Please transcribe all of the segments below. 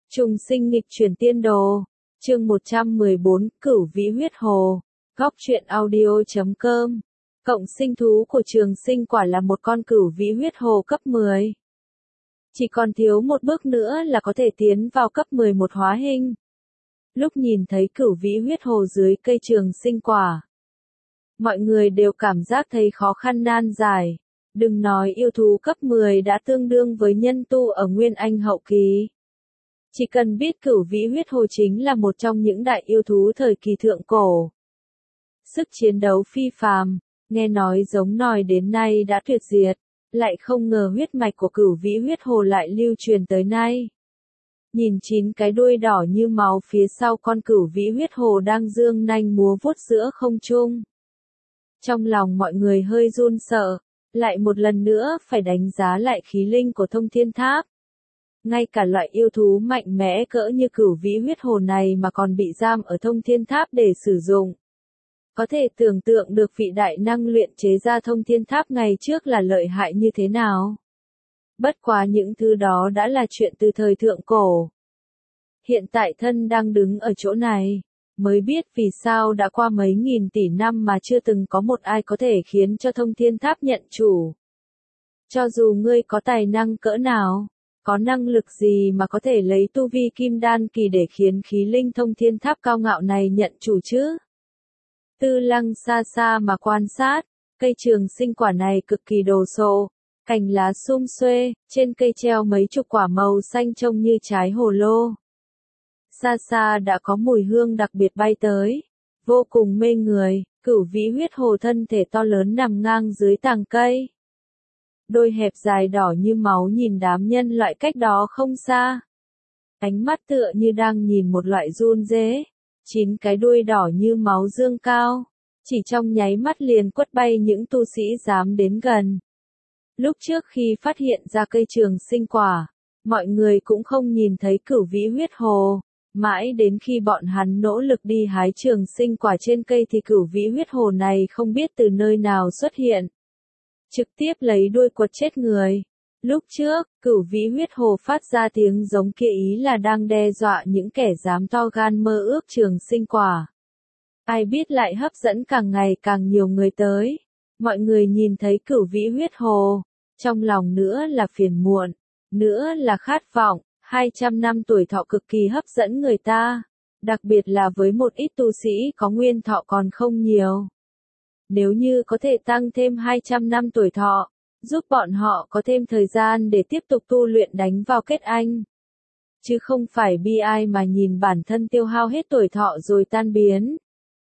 Trùng sinh nghịch chuyển tiên đồ. Chương 114, Cửu Vĩ Huyết Hồ. Góc truyện audio.com. Cộng sinh thú của Trường Sinh quả là một con cửu vĩ huyết hồ cấp 10. Chỉ còn thiếu một bước nữa là có thể tiến vào cấp 11 hóa hình. Lúc nhìn thấy cửu vĩ huyết hồ dưới cây Trường Sinh quả, mọi người đều cảm giác thấy khó khăn nan giải. Đừng nói yêu thú cấp 10 đã tương đương với nhân tu ở Nguyên Anh hậu kỳ. Chỉ cần biết cửu vĩ huyết hồ chính là một trong những đại yêu thú thời kỳ thượng cổ. Sức chiến đấu phi phàm, nghe nói giống nòi đến nay đã tuyệt diệt, lại không ngờ huyết mạch của cửu vĩ huyết hồ lại lưu truyền tới nay. Nhìn 9 cái đuôi đỏ như máu phía sau con cửu vĩ huyết hồ đang dương nanh múa vuốt giữa không trung. Trong lòng mọi người hơi run sợ, lại một lần nữa phải đánh giá lại khí linh của Thông Thiên Tháp. Ngay cả loại yêu thú mạnh mẽ cỡ như cửu vĩ huyết hồ này mà còn bị giam ở Thông Thiên Tháp để sử dụng. Có thể tưởng tượng được vị đại năng luyện chế ra Thông Thiên Tháp ngày trước là lợi hại như thế nào. Bất quá những thứ đó đã là chuyện từ thời thượng cổ. Hiện tại thân đang đứng ở chỗ này, mới biết vì sao đã qua mấy nghìn tỷ năm mà chưa từng có một ai có thể khiến cho Thông Thiên Tháp nhận chủ. Cho dù ngươi có tài năng cỡ nào, có năng lực gì mà có thể lấy tu vi kim đan kỳ để khiến khí linh Thông Thiên Tháp cao ngạo này nhận chủ chứ? Tư Lăng xa xa mà quan sát, cây Trường Sinh quả này cực kỳ đồ sộ, cành lá sum xuê, trên cây treo mấy chục quả màu xanh trông như trái hồ lô. Xa xa đã có mùi hương đặc biệt bay tới, vô cùng mê người. Cửu vĩ huyết hồ thân thể to lớn nằm ngang dưới tàng cây. Đôi hẹp dài đỏ như máu nhìn đám nhân loại cách đó không xa. Ánh mắt tựa như đang nhìn một loại giun dế. 9 cái đuôi đỏ như máu dương cao, chỉ trong nháy mắt liền quất bay những tu sĩ dám đến gần. Lúc trước khi phát hiện ra cây Trường Sinh quả, mọi người cũng không nhìn thấy cửu vĩ huyết hồ. Mãi đến khi bọn hắn nỗ lực đi hái Trường Sinh quả trên cây thì cửu vĩ huyết hồ này không biết từ nơi nào xuất hiện. Trực tiếp lấy đuôi quật chết người. Lúc trước, cửu vĩ huyết hồ phát ra tiếng giống kia ý là đang đe dọa những kẻ dám to gan mơ ước Trường Sinh quả. Ai biết lại hấp dẫn càng ngày càng nhiều người tới. Mọi người nhìn thấy cửu vĩ huyết hồ, trong lòng nữa là phiền muộn, nữa là khát vọng. 200 năm tuổi thọ cực kỳ hấp dẫn người ta, đặc biệt là với một ít tu sĩ có nguyên thọ còn không nhiều. Nếu như có thể tăng thêm 200 năm tuổi thọ, giúp bọn họ có thêm thời gian để tiếp tục tu luyện đánh vào kết anh. Chứ không phải bi ai mà nhìn bản thân tiêu hao hết tuổi thọ rồi tan biến.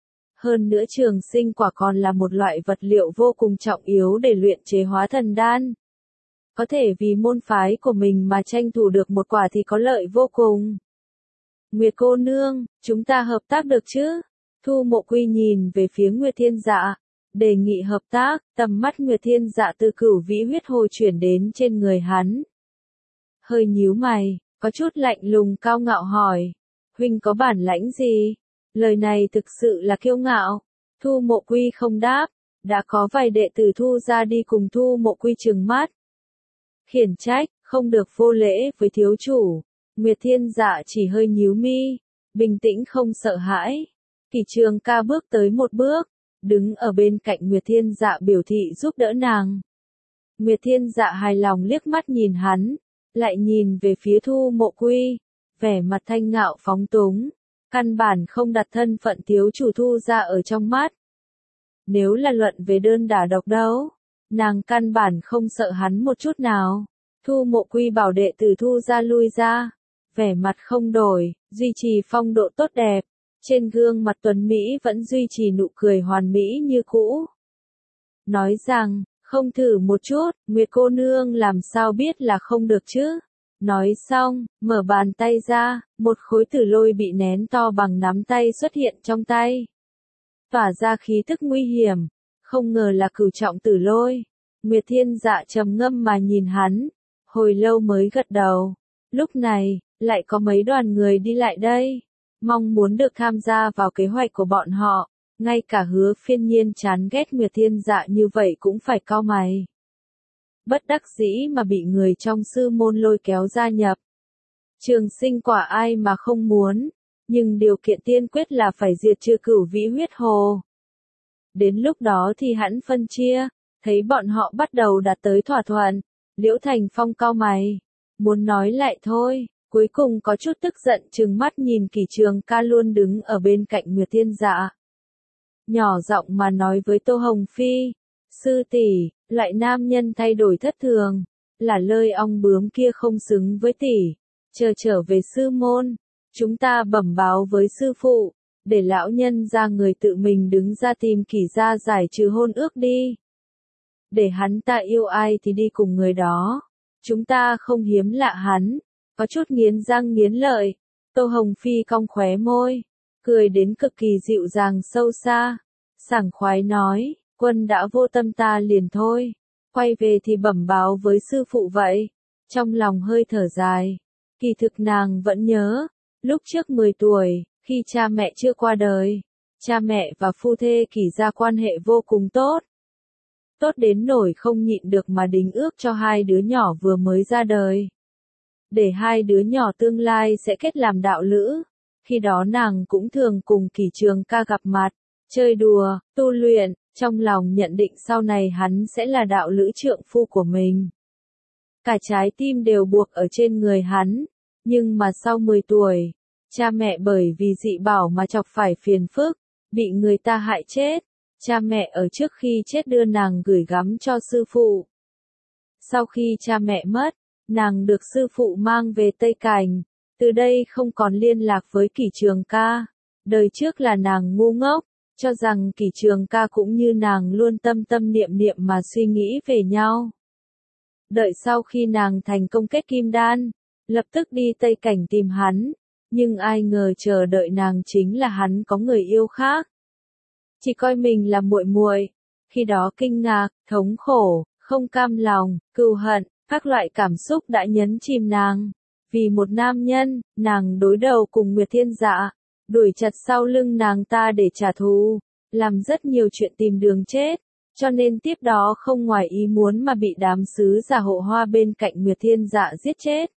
Hơn nữa Trường Sinh quả còn là một loại vật liệu vô cùng trọng yếu để luyện chế hóa thần đan. Có thể vì môn phái của mình mà tranh thủ được một quả thì có lợi vô cùng. Nguyệt cô nương, chúng ta hợp tác được chứ? Thu Mộ Quy nhìn về phía Nguyệt Thiên Dạ, đề nghị hợp tác. Tầm mắt Nguyệt Thiên Dạ từ cửu vĩ huyết hồ chuyển đến trên người hắn. Hơi nhíu mày, có chút lạnh lùng cao ngạo hỏi, huynh có bản lãnh gì? Lời này thực sự là kiêu ngạo. Thu Mộ Quy không đáp, đã có vài đệ tử Thu ra đi cùng Thu Mộ Quy trừng mắt. Khiển trách, không được vô lễ với thiếu chủ. Nguyệt Thiên Dạ chỉ hơi nhíu mi, bình tĩnh không sợ hãi. Kỷ Trường Ca bước tới một bước, đứng ở bên cạnh Nguyệt Thiên Dạ biểu thị giúp đỡ nàng. Nguyệt Thiên Dạ hài lòng liếc mắt nhìn hắn, lại nhìn về phía Thu Mộ Quy, vẻ mặt thanh ngạo phóng túng, căn bản không đặt thân phận thiếu chủ Thu ra ở trong mắt. Nếu là luận về đơn đả độc đấu, nàng căn bản không sợ hắn một chút nào. Thu Mộ Quy bảo đệ tử Thu ra lui ra, vẻ mặt không đổi, duy trì phong độ tốt đẹp, trên gương mặt tuấn Mỹ vẫn duy trì nụ cười hoàn mỹ như cũ. Nói rằng, không thử một chút, Nguyệt cô nương làm sao biết là không được chứ? Nói xong, mở bàn tay ra, một khối tử lôi bị nén to bằng nắm tay xuất hiện trong tay. Tỏa ra khí tức nguy hiểm. Không ngờ là cửu trọng tử lôi. Nguyệt Thiên Dạ trầm ngâm mà nhìn hắn, hồi lâu mới gật đầu. Lúc này, lại có mấy đoàn người đi lại đây, mong muốn được tham gia vào kế hoạch của bọn họ. Ngay cả Hứa Phiên Nhiên chán ghét Nguyệt Thiên Dạ như vậy cũng phải cau mày. Bất đắc dĩ mà bị người trong sư môn lôi kéo gia nhập. Trường sinh quả ai mà không muốn, nhưng điều kiện tiên quyết là phải diệt trừ Cửu Vĩ Huyết Hồ. Đến lúc đó thì hẵng phân chia, thấy bọn họ bắt đầu đạt tới thỏa thuận, Liễu Thành Phong cau mày, muốn nói lại thôi, cuối cùng có chút tức giận trừng mắt nhìn Kỷ Trường Ca luôn đứng ở bên cạnh Nguyệt Thiên Dạ. Nhỏ giọng mà nói với Tô Hồng Phi, sư tỷ, loại nam nhân thay đổi thất thường, là lơi ong bướm kia không xứng với tỷ, chờ trở về sư môn, chúng ta bẩm báo với sư phụ, để lão nhân ra người tự mình đứng ra tìm Kỷ gia giải trừ hôn ước đi. Để hắn ta yêu ai thì đi cùng người đó, chúng ta không hiếm lạ hắn, có chút nghiến răng nghiến lợi, Tô Hồng Phi cong khóe môi, cười đến cực kỳ dịu dàng sâu xa, sảng khoái nói, quân đã vô tâm ta liền thôi, quay về thì bẩm báo với sư phụ vậy, trong lòng hơi thở dài, kỳ thực nàng vẫn nhớ, lúc trước 10 tuổi, khi cha mẹ chưa qua đời, cha mẹ và phu thê Kỷ gia quan hệ vô cùng tốt. Tốt đến nỗi không nhịn được mà đính ước cho hai đứa nhỏ vừa mới ra đời. Để hai đứa nhỏ tương lai sẽ kết làm đạo lữ. Khi đó nàng cũng thường cùng Kỷ Trường Ca gặp mặt, chơi đùa, tu luyện, trong lòng nhận định sau này hắn sẽ là đạo lữ trượng phu của mình. Cả trái tim đều buộc ở trên người hắn, nhưng mà sau 10 tuổi, cha mẹ bởi vì dị bảo mà chọc phải phiền phức, bị người ta hại chết. Cha mẹ ở trước khi chết đưa nàng gửi gắm cho sư phụ. Sau khi cha mẹ mất, nàng được sư phụ mang về Tây Cảnh, từ đây không còn liên lạc với Kỷ Trường Ca. Đời trước là nàng ngu ngốc, cho rằng Kỷ Trường Ca cũng như nàng luôn tâm tâm niệm niệm mà suy nghĩ về nhau. Đợi sau khi nàng thành công kết kim đan, lập tức đi Tây Cảnh tìm hắn, nhưng ai ngờ chờ đợi nàng chính là hắn có người yêu khác. Chỉ coi mình là muội muội, khi đó kinh ngạc, thống khổ, không cam lòng, cừu hận, các loại cảm xúc đã nhấn chìm nàng. Vì một nam nhân, nàng đối đầu cùng Nguyệt Thiên Dạ, đuổi chặt sau lưng nàng ta để trả thù, làm rất nhiều chuyện tìm đường chết, cho nên tiếp đó không ngoài ý muốn mà bị đám sứ giả hộ hoa bên cạnh Nguyệt Thiên Dạ giết chết.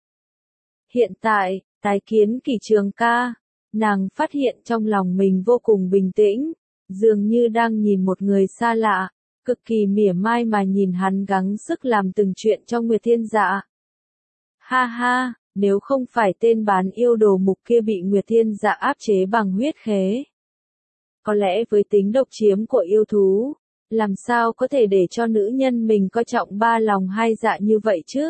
Hiện tại, tái kiến Kỷ Trường Ca, nàng phát hiện trong lòng mình vô cùng bình tĩnh. Dường như đang nhìn một người xa lạ, cực kỳ mỉa mai mà nhìn hắn gắng sức làm từng chuyện cho Nguyệt Thiên Dạ. Ha ha, nếu không phải tên bán yêu đồ mục kia bị Nguyệt Thiên Dạ áp chế bằng huyết khế. Có lẽ với tính độc chiếm của yêu thú, làm sao có thể để cho nữ nhân mình coi trọng ba lòng hai dạ như vậy chứ?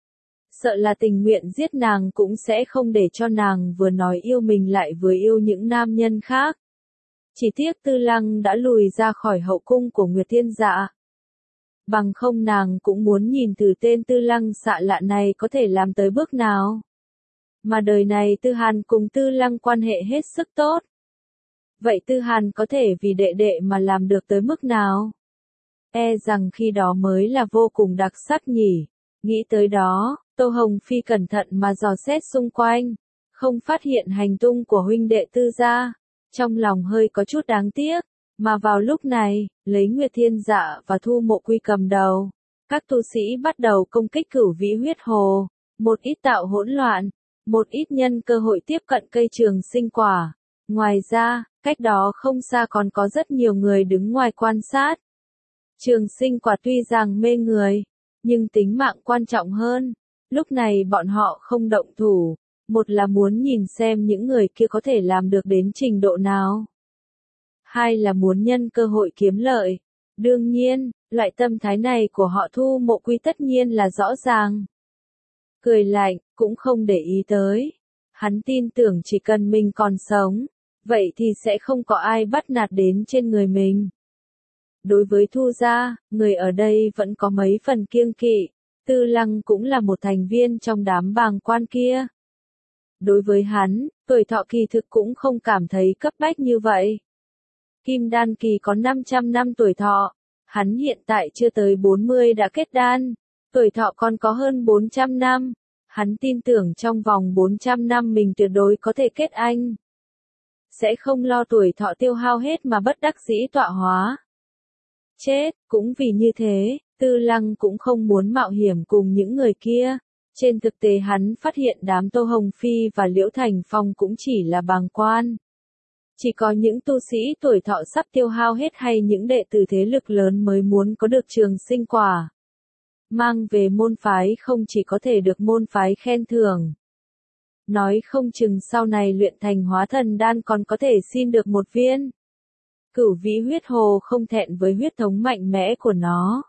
Sợ là tình nguyện giết nàng cũng sẽ không để cho nàng vừa nói yêu mình lại vừa yêu những nam nhân khác. Chỉ tiếc Tư Lăng đã lùi ra khỏi hậu cung của Nguyệt Thiên Dạ. Bằng không nàng cũng muốn nhìn thử tên Tư Lăng xạ lạ này có thể làm tới bước nào. Mà đời này Tư Hàn cùng Tư Lăng quan hệ hết sức tốt. Vậy Tư Hàn có thể vì đệ đệ mà làm được tới mức nào? E rằng khi đó mới là vô cùng đặc sắc nhỉ. Nghĩ tới đó, Tô Hồng Phi cẩn thận mà dò xét xung quanh, không phát hiện hành tung của huynh đệ Tư gia. Trong lòng hơi có chút đáng tiếc, mà vào lúc này, lấy Nguyệt Thiên Dạ và Thu Mộ Quy cầm đầu, các tu sĩ bắt đầu công kích Cửu Vĩ Huyết Hồ, một ít tạo hỗn loạn, một ít nhân cơ hội tiếp cận cây trường sinh quả. Ngoài ra, cách đó không xa còn có rất nhiều người đứng ngoài quan sát. Trường sinh quả tuy rằng mê người, nhưng tính mạng quan trọng hơn. Lúc này bọn họ không động thủ. Một là muốn nhìn xem những người kia có thể làm được đến trình độ nào. Hai là muốn nhân cơ hội kiếm lợi. Đương nhiên, loại tâm thái này của họ Thu Mộ Quy tất nhiên là rõ ràng. Cười lạnh, cũng không để ý tới. Hắn tin tưởng chỉ cần mình còn sống, vậy thì sẽ không có ai bắt nạt đến trên người mình. Đối với Thu gia, người ở đây vẫn có mấy phần kiêng kỵ. Tư Lăng cũng là một thành viên trong đám bàng quan kia. Đối với hắn, tuổi thọ kỳ thực cũng không cảm thấy cấp bách như vậy. Kim đan kỳ có 500 năm tuổi thọ, hắn hiện tại chưa tới 40 đã kết đan, tuổi thọ còn có hơn 400 năm, hắn tin tưởng trong vòng 400 năm mình tuyệt đối có thể kết anh. Sẽ không lo tuổi thọ tiêu hao hết mà bất đắc dĩ tọa hóa. Chết, cũng vì như thế, Tư Lăng cũng không muốn mạo hiểm cùng những người kia. Trên thực tế hắn phát hiện đám Tô Hồng Phi và Liễu Thành Phong cũng chỉ là bàng quan. Chỉ có những tu sĩ tuổi thọ sắp tiêu hao hết hay những đệ tử thế lực lớn mới muốn có được trường sinh quả. Mang về môn phái không chỉ có thể được môn phái khen thưởng. Nói không chừng sau này luyện thành hóa thần đan còn có thể xin được một viên. Cửu vĩ huyết hồ không thẹn với huyết thống mạnh mẽ của nó.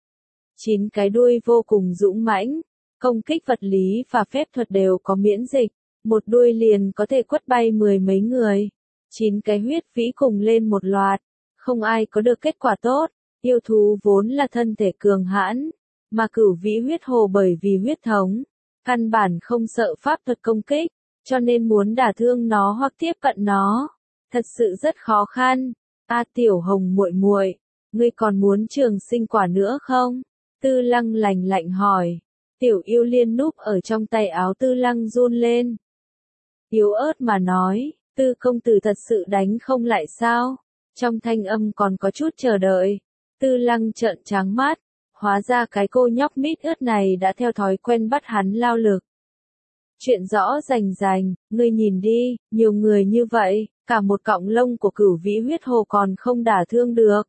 9 cái đuôi vô cùng dũng mãnh, công kích vật lý và phép thuật đều có miễn dịch, một đuôi liền có thể quất bay 10 mấy người. 9 cái huyết vĩ cùng lên một loạt, không ai có được kết quả tốt. Yêu thú vốn là thân thể cường hãn, mà cửu vĩ huyết hồ bởi vì huyết thống, căn bản không sợ pháp thuật công kích, cho nên muốn đả thương nó hoặc tiếp cận nó, thật sự rất khó khăn. A Tiểu Hồng muội muội, ngươi còn muốn trường sinh quả nữa không? Tư Lăng lạnh lạnh hỏi. Tiểu Yêu Liên núp ở trong tay áo Tư Lăng run lên. Yếu ớt mà nói, Tư công tử thật sự đánh không lại sao? Trong thanh âm còn có chút chờ đợi. Tư Lăng trợn trắng mắt, hóa ra cái cô nhóc mít ướt này đã theo thói quen bắt hắn lao lực. Chuyện rõ rành rành, ngươi nhìn đi, nhiều người như vậy, cả một cọng lông của cửu vĩ huyết hồ còn không đả thương được.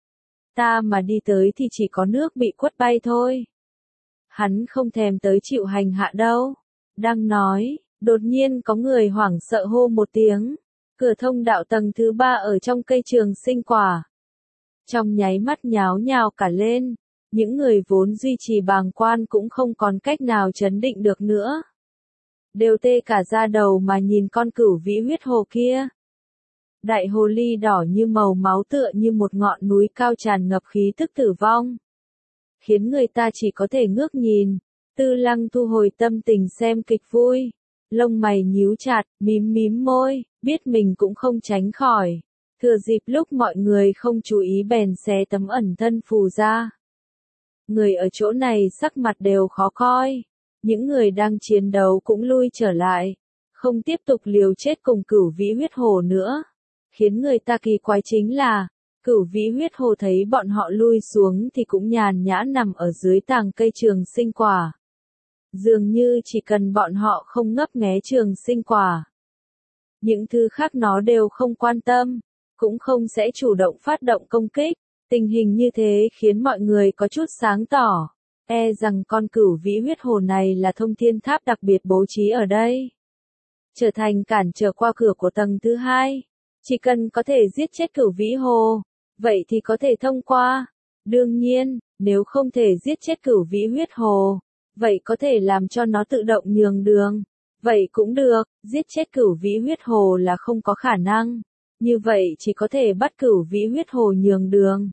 Ta mà đi tới thì chỉ có nước bị quất bay thôi. Hắn không thèm tới chịu hành hạ đâu. Đang nói, đột nhiên có người hoảng sợ hô một tiếng. Cửa thông đạo tầng thứ 3 ở trong cây trường sinh quả. Trong nháy mắt nháo nhào cả lên, những người vốn duy trì bàng quan cũng không còn cách nào trấn định được nữa. Đều tê cả da đầu mà nhìn con cửu vĩ huyết hồ kia. Đại hồ ly đỏ như màu máu tựa như một ngọn núi cao tràn ngập khí tức tử vong. Khiến người ta chỉ có thể ngước nhìn. Tư Lăng thu hồi tâm tình xem kịch vui. Lông mày nhíu chặt, mím mím môi, biết mình cũng không tránh khỏi. Thừa dịp lúc mọi người không chú ý bèn xé tấm ẩn thân phù ra. Người ở chỗ này sắc mặt đều khó coi. Những người đang chiến đấu cũng lui trở lại. Không tiếp tục liều chết cùng cửu vĩ huyết hồ nữa. Khiến người ta kỳ quái chính là, cửu vĩ huyết hồ thấy bọn họ lui xuống thì cũng nhàn nhã nằm ở dưới tàng cây trường sinh quả. Dường như chỉ cần bọn họ không ngấp nghé trường sinh quả. Những thứ khác nó đều không quan tâm, cũng không sẽ chủ động phát động công kích. Tình hình như thế khiến mọi người có chút sáng tỏ. E rằng con cửu vĩ huyết hồ này là thông thiên tháp đặc biệt bố trí ở đây. Trở thành cản trở qua cửa của tầng thứ 2. Chỉ cần có thể giết chết cửu vĩ hồ, vậy thì có thể thông qua. Đương nhiên, nếu không thể giết chết cửu vĩ huyết hồ, vậy có thể làm cho nó tự động nhường đường. Vậy cũng được, giết chết cửu vĩ huyết hồ là không có khả năng. Như vậy chỉ có thể bắt cửu vĩ huyết hồ nhường đường.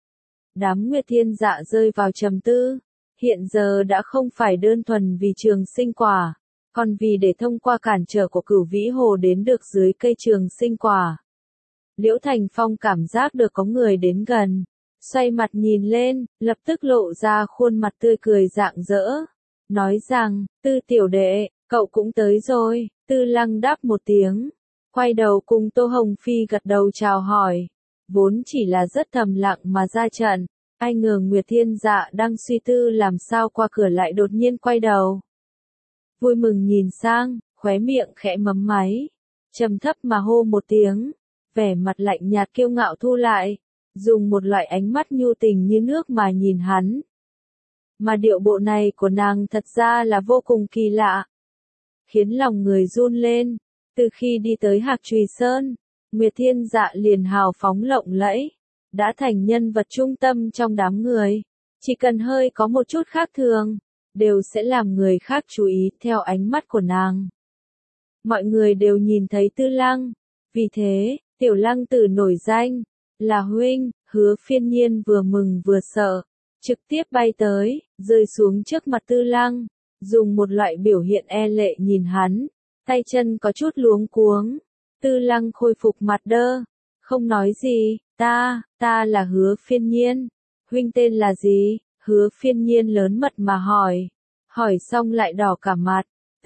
Đám Nguyệt Thiên Dạ rơi vào trầm tư. Hiện giờ đã không phải đơn thuần vì trường sinh quả, còn vì để thông qua cản trở của cửu vĩ hồ đến được dưới cây trường sinh quả. Liễu Thành Phong cảm giác được có người đến gần, xoay mặt nhìn lên, lập tức lộ ra khuôn mặt tươi cười rạng rỡ, nói rằng, Tư tiểu đệ, cậu cũng tới rồi. Tư Lăng đáp một tiếng, quay đầu cùng Tô Hồng Phi gật đầu chào hỏi, vốn chỉ là rất thầm lặng mà ra trận. Ai ngờ Nguyệt Thiên Dạ đang suy tư làm sao qua cửa lại đột nhiên quay đầu. Vui mừng nhìn sang, khóe miệng khẽ mấp máy, trầm thấp mà hô một tiếng, vẻ mặt lạnh nhạt kiêu ngạo thu lại, dùng một loại ánh mắt nhu tình như nước mà nhìn hắn. Mà điệu bộ này của nàng thật ra là vô cùng kỳ lạ, khiến lòng người run lên. Từ khi đi tới Hạc Trùy Sơn, Nguyệt Thiên Dạ liền hào phóng lộng lẫy, đã thành nhân vật trung tâm trong đám người. Chỉ cần hơi có một chút khác thường, đều sẽ làm người khác chú ý theo ánh mắt của nàng. Mọi người đều nhìn thấy Tư Lăng, vì thế, Tiểu Lăng Tử nổi danh, là huynh. Hứa Phiên Nhiên vừa mừng vừa sợ, trực tiếp bay tới, rơi xuống trước mặt Tư Lăng, dùng một loại biểu hiện e lệ nhìn hắn, tay chân có chút luống cuống. Tư Lăng khôi phục mặt đơ, không nói gì. Ta là Hứa Phiên Nhiên. Huynh tên là gì? Hứa Phiên Nhiên lớn mật mà hỏi. Hỏi xong lại đỏ cả mặt.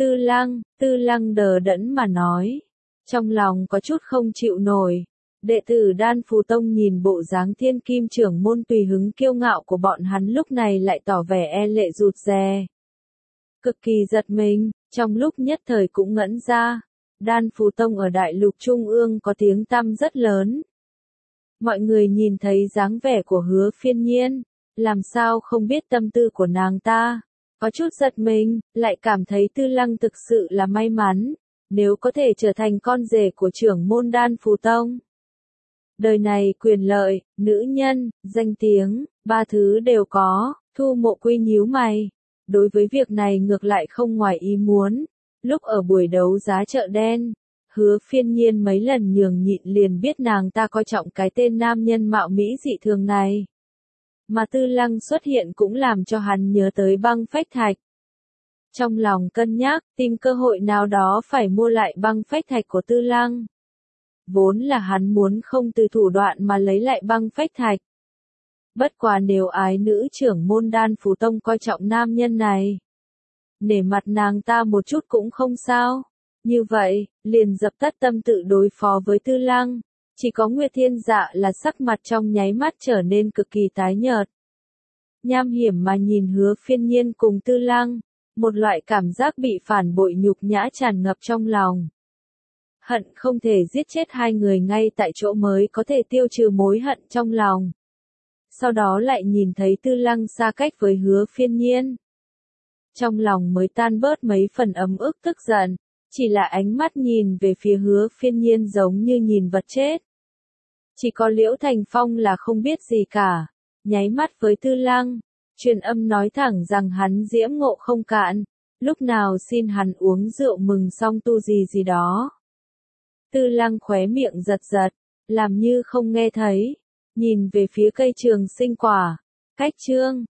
Tư Lăng đờ đẫn mà nói. Trong lòng có chút không chịu nổi. Đệ tử Đan Phù Tông nhìn bộ dáng Thiên Kim trưởng môn tùy hứng kiêu ngạo của bọn hắn lúc này lại tỏ vẻ e lệ rụt rè. cực kỳ giật mình, trong lúc nhất thời cũng ngẩn ra. Đan Phù Tông ở Đại Lục Trung ương có tiếng tăm rất lớn. Mọi người nhìn thấy dáng vẻ của Hứa Phiên Nhiên, làm sao không biết tâm tư của nàng ta. Có chút giật mình, lại cảm thấy Tư Lăng thực sự là may mắn, nếu có thể trở thành con rể của trưởng môn Đan Phù Tông. Đời này quyền lợi, nữ nhân, danh tiếng, ba thứ đều có. Thu Mộ Quy nhíu mày. Đối với việc này ngược lại không ngoài ý muốn. Lúc ở buổi đấu giá chợ đen, Hứa Phiên Nhiên mấy lần nhường nhịn liền biết nàng ta coi trọng cái tên nam nhân mạo mỹ dị thường này. Mà Tư Lăng xuất hiện cũng làm cho hắn nhớ tới băng phách thạch. Trong lòng cân nhắc, tìm cơ hội nào đó phải mua lại băng phách thạch của Tư Lăng. Vốn là hắn muốn không từ thủ đoạn mà lấy lại băng phách thạch. Bất quá nếu ái nữ trưởng môn Đan Phù Tông coi trọng nam nhân này, nể mặt nàng ta một chút cũng không sao. Như vậy, liền dập tắt tâm tự đối phó với Tư Lăng. Chỉ có Nguyệt Thiên Dạ là sắc mặt trong nháy mắt trở nên cực kỳ tái nhợt. Nham hiểm mà nhìn Hứa Phiên Nhiên cùng Tư Lăng, một loại cảm giác bị phản bội nhục nhã tràn ngập trong lòng. Hận không thể giết chết hai người ngay tại chỗ mới có thể tiêu trừ mối hận trong lòng. Sau đó lại nhìn thấy Tư Lăng xa cách với Hứa Phiên Nhiên. Trong lòng mới tan bớt mấy phần ấm ức tức giận, chỉ là ánh mắt nhìn về phía Hứa Phiên Nhiên giống như nhìn vật chết. Chỉ có Liễu Thành Phong là không biết gì cả, nháy mắt với Tư Lăng, truyền âm nói thẳng rằng hắn diễm ngộ không cạn, lúc nào xin hắn uống rượu mừng xong tu gì đó. Tư Lăng khóe miệng giật giật, làm như không nghe thấy, nhìn về phía cây trường sinh quả, cách chương